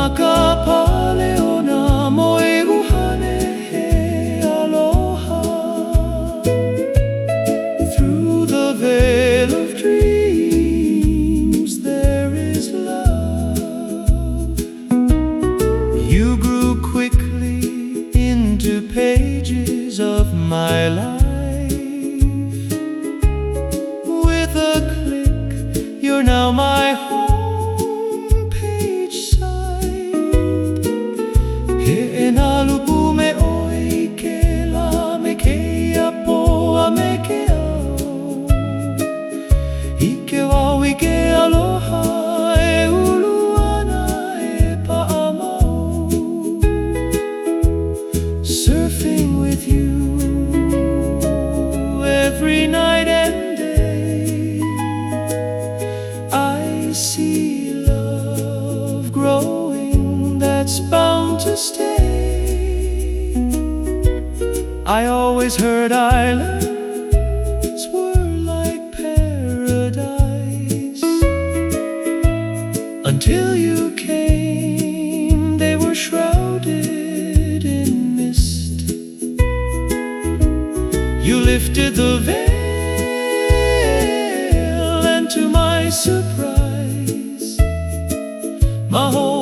makapaleo na moeguhane he aloha. Through the veil of dreams there is love. You grew quickly into pages of my life. With a click, you're now my homepage site. He enalupu me oi ke la me ke apoa me ke ao. Ike wau ike aloha e ulu ana e pa'amau. Surfing with you every night and day, I see love growing that's bound to stay. I always heard islands were like paradise. Until you came, they were shrouded in mist. You lifted the veil, and to my surprise, my whole